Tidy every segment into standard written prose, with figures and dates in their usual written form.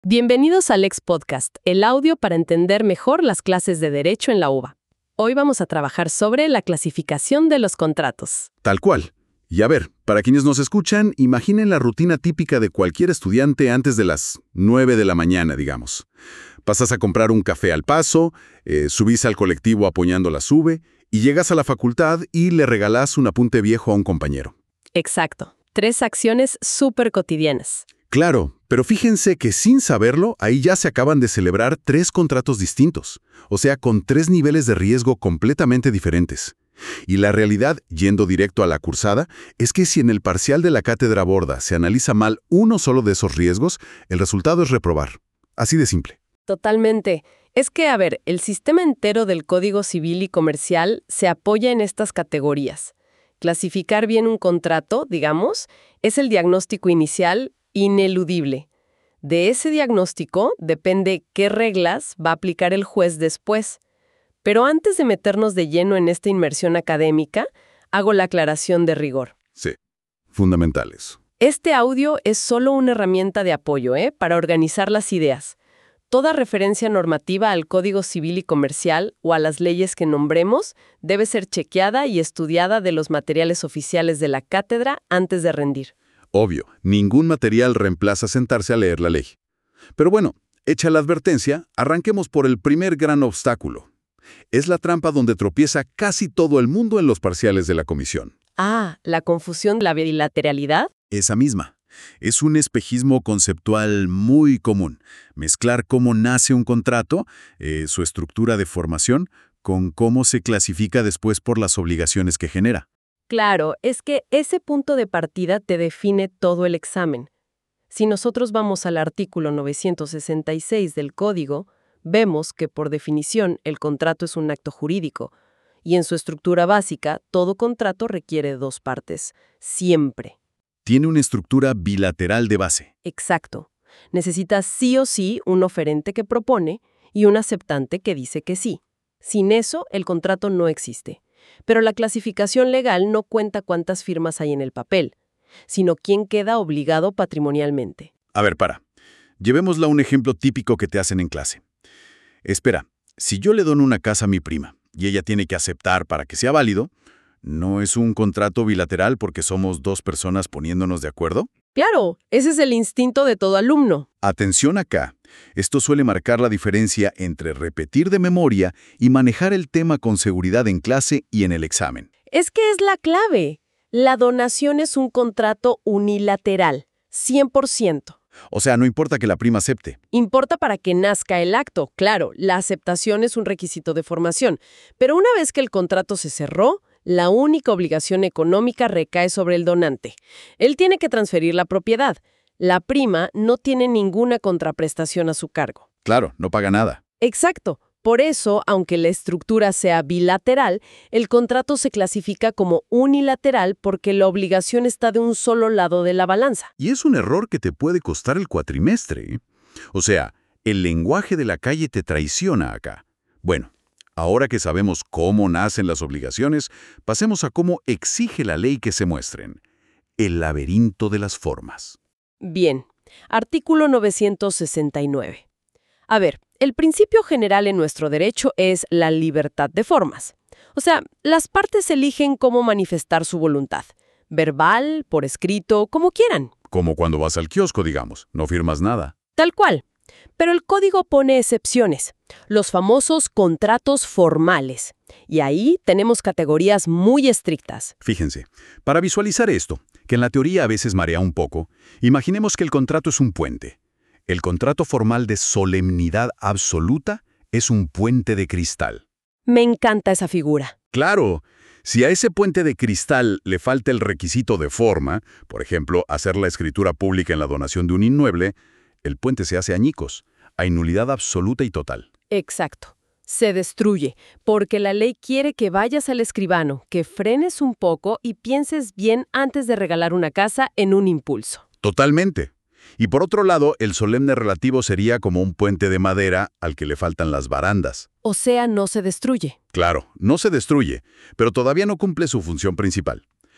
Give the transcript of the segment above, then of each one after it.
Bienvenidos al Lex Podcast, el audio para entender mejor las clases de Derecho en la UBA. Hoy vamos a trabajar sobre la clasificación de los contratos. Tal cual. Y a ver, para quienes nos escuchan, imaginen la rutina típica de cualquier estudiante antes de las 9 de la mañana, digamos. Pasas a comprar un café al paso, subís al colectivo apoyando la sube, y llegas a la facultad y le regalás un apunte viejo a un compañero. Exacto. 3 acciones súper cotidianas. Claro, pero fíjense que sin saberlo, ahí ya se acaban de celebrar 3 contratos distintos, o sea, con 3 niveles de riesgo completamente diferentes. Y la realidad, yendo directo a la cursada, es que si en el parcial de la cátedra borda se analiza mal uno solo de esos riesgos, el resultado es reprobar. Así de simple. Totalmente. Es que, a ver, el sistema entero del Código Civil y Comercial se apoya en estas categorías. Clasificar bien un contrato, digamos, es el diagnóstico inicial ineludible. De ese diagnóstico depende qué reglas va a aplicar el juez después. Pero antes de meternos de lleno en esta inmersión académica, hago la aclaración de rigor. Sí, fundamentales. Este audio es solo una herramienta de apoyo, para organizar las ideas. Toda referencia normativa al Código Civil y Comercial o a las leyes que nombremos debe ser chequeada y estudiada de los materiales oficiales de la cátedra antes de rendir. Obvio, ningún material reemplaza sentarse a leer la ley. Pero bueno, hecha la advertencia, arranquemos por el primer gran obstáculo. Es la trampa donde tropieza casi todo el mundo en los parciales de la comisión. Ah, ¿la confusión de la bilateralidad? Esa misma. Es un espejismo conceptual muy común. Mezclar cómo nace un contrato, su estructura de formación, con cómo se clasifica después por las obligaciones que genera. Claro, es que ese punto de partida te define todo el examen. Si nosotros vamos al artículo 966 del Código, vemos que por definición el contrato es un acto jurídico, y en su estructura básica todo contrato requiere 2 partes, siempre. Tiene una estructura bilateral de base. Exacto. Necesitas sí o sí un oferente que propone y un aceptante que dice que sí. Sin eso, el contrato no existe. Pero la clasificación legal no cuenta cuántas firmas hay en el papel, sino quién queda obligado patrimonialmente. A ver, Llevémosla a un ejemplo típico que te hacen en clase. Espera, si yo le dono una casa a mi prima y ella tiene que aceptar para que sea válido, ¿no es un contrato bilateral porque somos 2 personas poniéndonos de acuerdo? Claro, ese es el instinto de todo alumno. Atención acá. Esto suele marcar la diferencia entre repetir de memoria y manejar el tema con seguridad en clase y en el examen. Es que es la clave. La donación es un contrato unilateral, 100%. O sea, no importa que la prima acepte. Importa para que nazca el acto, claro, la aceptación es un requisito de formación. Pero una vez que el contrato se cerró, la única obligación económica recae sobre el donante. Él tiene que transferir la propiedad. La prima no tiene ninguna contraprestación a su cargo. Claro, no paga nada. Exacto. Por eso, aunque la estructura sea bilateral, el contrato se clasifica como unilateral porque la obligación está de un solo lado de la balanza. Y es un error que te puede costar el cuatrimestre, ¿eh? O sea, el lenguaje de la calle te traiciona acá. Bueno, ahora que sabemos cómo nacen las obligaciones, pasemos a cómo exige la ley que se muestren. El laberinto de las formas. Bien, artículo 969. A ver, el principio general en nuestro derecho es la libertad de formas. O sea, las partes eligen cómo manifestar su voluntad. Verbal, por escrito, como quieran. Como cuando vas al kiosco, digamos, no firmas nada. Tal cual. Pero el código pone excepciones, los famosos contratos formales. Y ahí tenemos categorías muy estrictas. Fíjense, para visualizar esto, que en la teoría a veces marea un poco, imaginemos que el contrato es un puente. El contrato formal de solemnidad absoluta es un puente de cristal. Me encanta esa figura. Claro, si a ese puente de cristal le falta el requisito de forma, por ejemplo, hacer la escritura pública en la donación de un inmueble, el puente se hace añicos. Hay nulidad absoluta y total. Exacto. Se destruye, porque la ley quiere que vayas al escribano, que frenes un poco y pienses bien antes de regalar una casa en un impulso. Totalmente. Y por otro lado, el solemne relativo sería como un puente de madera al que le faltan las barandas. O sea, no se destruye. Claro, no se destruye, pero todavía no cumple su función principal.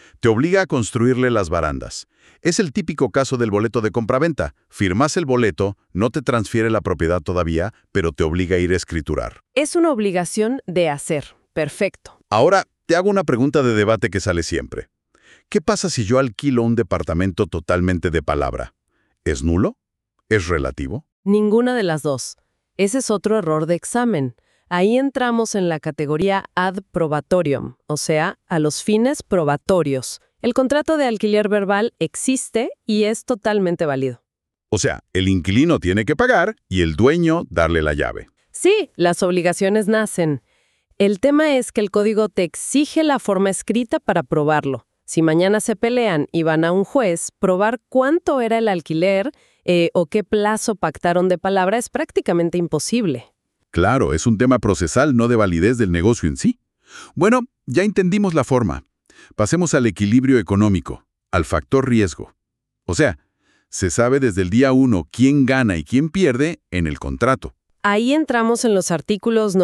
Te obliga a construirle las barandas. Es el típico caso del boleto de compraventa. Firmas el boleto, no te transfiere la propiedad todavía, pero te obliga a ir a escriturar. Es una obligación de hacer. Perfecto. Ahora, te hago una pregunta de debate que sale siempre. ¿Qué pasa si yo alquilo un departamento totalmente de palabra? ¿Es nulo? ¿Es relativo? Ninguna de las dos. Ese es otro error de examen. Ahí entramos en la categoría ad probatorium, o sea, a los fines probatorios. El contrato de alquiler verbal existe y es totalmente válido. O sea, el inquilino tiene que pagar y el dueño darle la llave. Sí, las obligaciones nacen. El tema es que el código te exige la forma escrita para probarlo. Si mañana se pelean y van a un juez, probar cuánto era el alquiler o qué plazo pactaron de palabra es prácticamente imposible. Claro, es un tema procesal, no de validez del negocio en sí. Bueno, ya entendimos la forma. Pasemos al equilibrio económico, al factor riesgo. O sea, se sabe desde el día 1 quién gana y quién pierde en el contrato. Ahí entramos en los artículos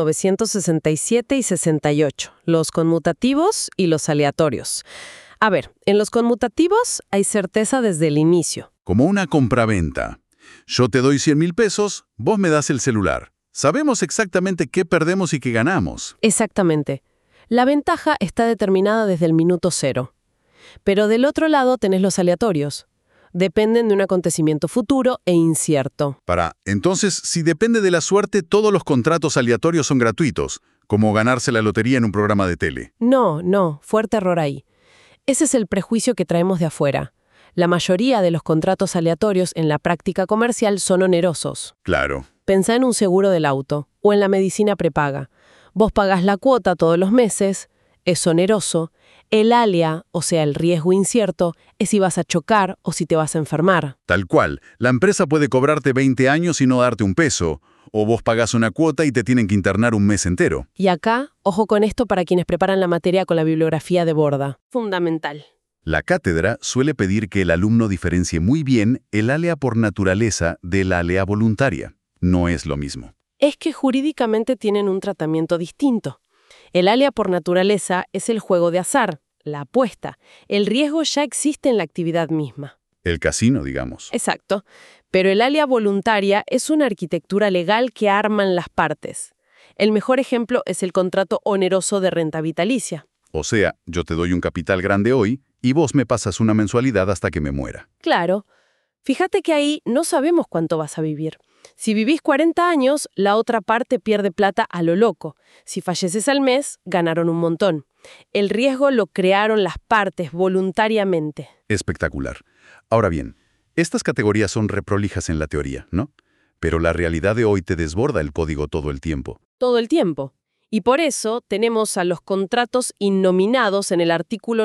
967 y 68, los conmutativos y los aleatorios. A ver, en los conmutativos hay certeza desde el inicio. Como una compraventa. Yo te doy 100,000 pesos, vos me das el celular. Sabemos exactamente qué perdemos y qué ganamos. Exactamente. La ventaja está determinada desde el minuto cero. Pero del otro lado tenés los aleatorios. Dependen de un acontecimiento futuro e incierto. Entonces, si depende de la suerte, todos los contratos aleatorios son gratuitos, como ganarse la lotería en un programa de tele. No, fuerte error ahí. Ese es el prejuicio que traemos de afuera. La mayoría de los contratos aleatorios en la práctica comercial son onerosos. Claro. Pensá en un seguro del auto o en la medicina prepaga. Vos pagás la cuota todos los meses, es oneroso. El alia, o sea, el riesgo incierto, es si vas a chocar o si te vas a enfermar. Tal cual. La empresa puede cobrarte 20 años y no darte un peso. O vos pagás una cuota y te tienen que internar un mes entero. Y acá, ojo con esto para quienes preparan la materia con la bibliografía de borda. Fundamental. La cátedra suele pedir que el alumno diferencie muy bien el alea por naturaleza de la alea voluntaria. No es lo mismo. Es que jurídicamente tienen un tratamiento distinto. El alea por naturaleza es el juego de azar, la apuesta. El riesgo ya existe en la actividad misma. El casino, digamos. Exacto. Pero el alea voluntaria es una arquitectura legal que arman las partes. El mejor ejemplo es el contrato oneroso de renta vitalicia. O sea, yo te doy un capital grande hoy y vos me pasas una mensualidad hasta que me muera. Claro. Fíjate que ahí no sabemos cuánto vas a vivir. Si vivís 40 años, la otra parte pierde plata a lo loco. Si falleces al mes, ganaron un montón. El riesgo lo crearon las partes voluntariamente. Espectacular. Ahora bien, estas categorías son reprolijas en la teoría, ¿no? Pero la realidad de hoy te desborda el código todo el tiempo. Todo el tiempo. Y por eso tenemos a los contratos innominados en el artículo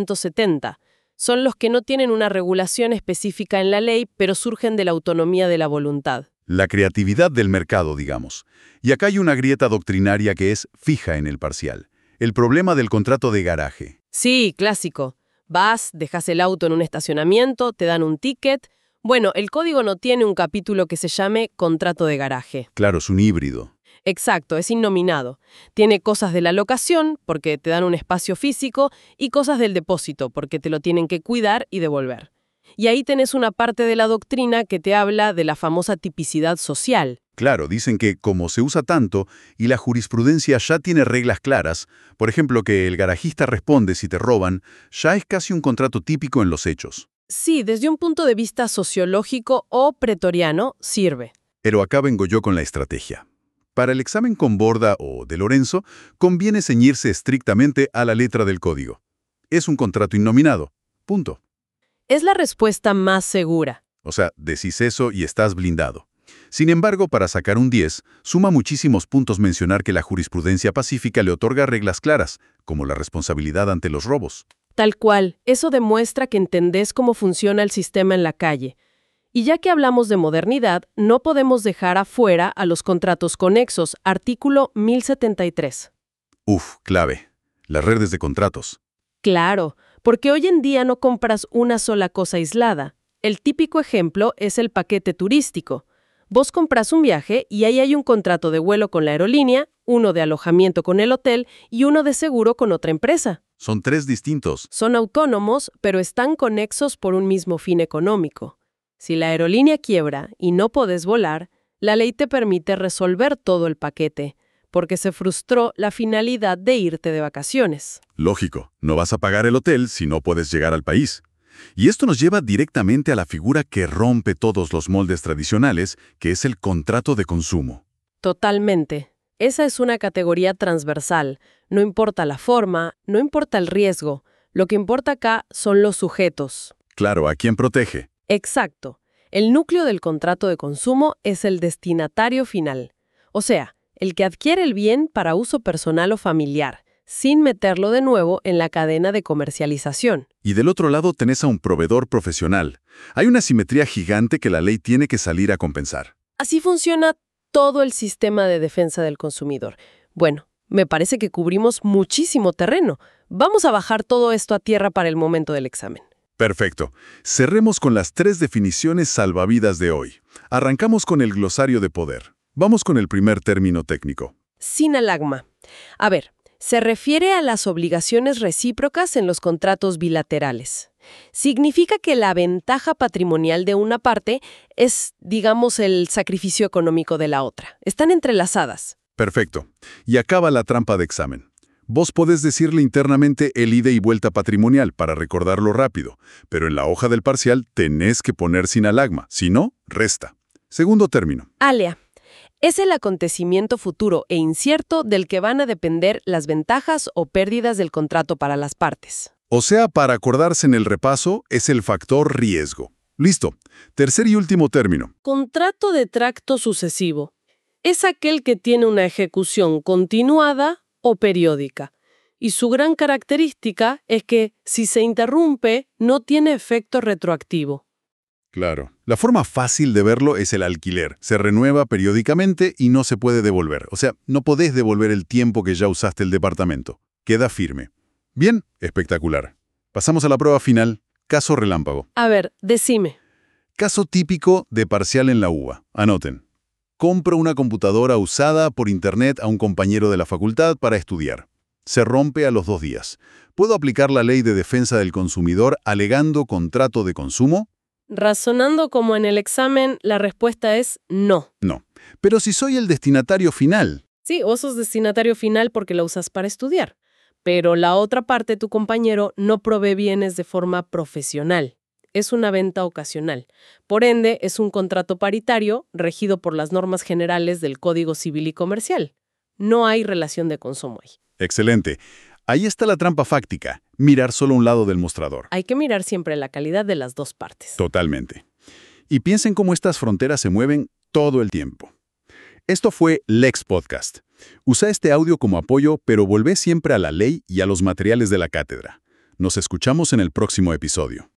970. Son los que no tienen una regulación específica en la ley, pero surgen de la autonomía de la voluntad. La creatividad del mercado, digamos. Y acá hay una grieta doctrinaria que es fija en el parcial. El problema del contrato de garaje. Sí, clásico. Vas, dejas el auto en un estacionamiento, te dan un ticket. Bueno, el código no tiene un capítulo que se llame contrato de garaje. Claro, es un híbrido. Exacto, es innominado. Tiene cosas de la locación, porque te dan un espacio físico, y cosas del depósito, porque te lo tienen que cuidar y devolver. Y ahí tenés una parte de la doctrina que te habla de la famosa tipicidad social. Claro, dicen que como se usa tanto y la jurisprudencia ya tiene reglas claras, por ejemplo que el garajista responde si te roban, ya es casi un contrato típico en los hechos. Sí, desde un punto de vista sociológico o pretoriano, sirve. Pero acá vengo yo con la estrategia. Para el examen con Borda o de Lorenzo, conviene ceñirse estrictamente a la letra del código. Es un contrato innominado. Punto. Es la respuesta más segura. O sea, decís eso y estás blindado. Sin embargo, para sacar un 10, suma muchísimos puntos mencionar que la jurisprudencia pacífica le otorga reglas claras, como la responsabilidad ante los robos. Tal cual, eso demuestra que entendés cómo funciona el sistema en la calle. Y ya que hablamos de modernidad, no podemos dejar afuera a los contratos conexos, artículo 1073. Clave. Las redes de contratos. Claro, porque hoy en día no compras una sola cosa aislada. El típico ejemplo es el paquete turístico. Vos compras un viaje y ahí hay un contrato de vuelo con la aerolínea, uno de alojamiento con el hotel y uno de seguro con otra empresa. son tres distintos. Son autónomos, pero están conexos por un mismo fin económico. Si la aerolínea quiebra y no podés volar, la ley te permite resolver todo el paquete, porque se frustró la finalidad de irte de vacaciones. Lógico, no vas a pagar el hotel si no puedes llegar al país. Y esto nos lleva directamente a la figura que rompe todos los moldes tradicionales, que es el contrato de consumo. Totalmente. Esa es una categoría transversal. No importa la forma, no importa el riesgo. Lo que importa acá son los sujetos. Claro, ¿a quién protege? Exacto. El núcleo del contrato de consumo es el destinatario final. O sea, el que adquiere el bien para uso personal o familiar, sin meterlo de nuevo en la cadena de comercialización. Y del otro lado tenés a un proveedor profesional. Hay una simetría gigante que la ley tiene que salir a compensar. Así funciona todo el sistema de defensa del consumidor. Bueno, me parece que cubrimos muchísimo terreno. Vamos a bajar todo esto a tierra para el momento del examen. Perfecto. Cerremos con las tres definiciones salvavidas de hoy. Arrancamos con el glosario de poder. Vamos con el primer término técnico. Sinalagma. A ver, se refiere a las obligaciones recíprocas en los contratos bilaterales. Significa que la ventaja patrimonial de una parte es, digamos, el sacrificio económico de la otra. Están entrelazadas. Perfecto. Y acaba la trampa de examen. Vos podés decirle internamente el ida y vuelta patrimonial para recordarlo rápido, pero en la hoja del parcial tenés que poner sinalagma, si no, resta. Segundo término. Alea. Es el acontecimiento futuro e incierto del que van a depender las ventajas o pérdidas del contrato para las partes. O sea, para acordarse en el repaso, es el factor riesgo. Listo. Tercer y último término. Contrato de tracto sucesivo. Es aquel que tiene una ejecución continuada o periódica. Y su gran característica es que, si se interrumpe, no tiene efecto retroactivo. Claro. La forma fácil de verlo es el alquiler. Se renueva periódicamente y no se puede devolver. O sea, no podés devolver el tiempo que ya usaste el departamento. Queda firme. Bien, espectacular. Pasamos a la prueba final. Caso relámpago. A ver, decime. Caso típico de parcial en la UBA. Anoten. Compro una computadora usada por internet a un compañero de la facultad para estudiar. Se rompe a los 2 días. ¿Puedo aplicar la ley de defensa del consumidor alegando contrato de consumo? Razonando como en el examen, la respuesta es no. No. Pero si soy el destinatario final. Sí, vos sos destinatario final porque la usas para estudiar. Pero la otra parte, tu compañero, no provee bienes de forma profesional. Es una venta ocasional. Por ende, es un contrato paritario regido por las normas generales del Código Civil y Comercial. No hay relación de consumo ahí. Excelente. Ahí está la trampa fáctica. Mirar solo un lado del mostrador. Hay que mirar siempre la calidad de las dos partes. Totalmente. Y piensen cómo estas fronteras se mueven todo el tiempo. Esto fue Lex Podcast. Usa este audio como apoyo, pero volvé siempre a la ley y a los materiales de la cátedra. Nos escuchamos en el próximo episodio.